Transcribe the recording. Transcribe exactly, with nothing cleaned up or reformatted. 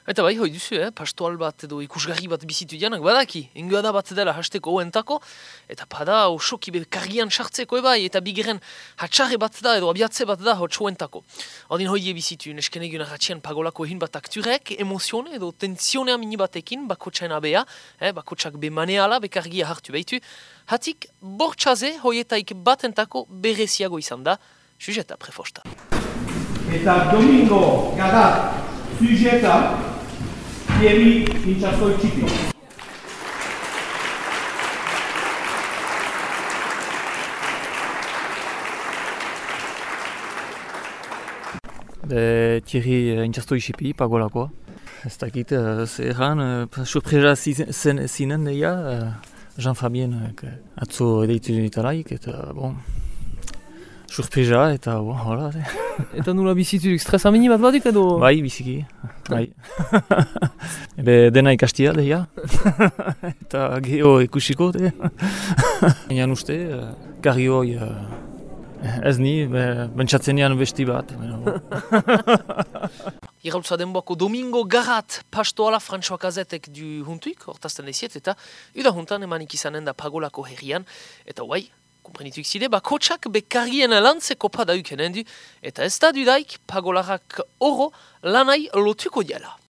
Eta bai, hoi duzu, eh? Pastoal bat edo ikusgarri bat bizitu janak badaki. Ingoa da bat dela hasteko hoentako, eta pada osoki be kargian sartzeko ebai, eta bigeren hatxarre bat da edo abiatze bat da hotx hoentako. Odin hoi bizitu, nesken egun arratxean pagolako egin bat akturek, emozione edo tensionea mini batekin, bako txain abea, eh? Bako txak be maneala, be kargia hartu behitu. Hatik, bortxaze hoietaik batentako bereziago izan da, sujeta prefosta. Eta Domingo Garat sujeta Thierry Intxastoi txipi. De Thierry Intxastoi txipi, pagolakoa. Ez dakit, zer egan, surpresa zinen deia, Jean-Fabien atzo edeitu ditaraik, eta bon, surpresa, eta bon, hola. Eta nula biziturik stresa mini bat badik edo? Bai, biziki, bai. Ebe dena ikastia deia, eta geho ikusiko, de. Egan uste, gari hoi, ez ni, bentsatzen ean besti bat. Iraultza denboako Domingo Garat pastoala François Kazetek du huntuik, hortazten eziet, eta uda huntan emanik izanen da pagolako herrian, eta guai, kumprenituk zide, bakotxak bekarrien lantzeko padauk henendu, eta ez da dudaik pagolarak oro lanai lotuko diela.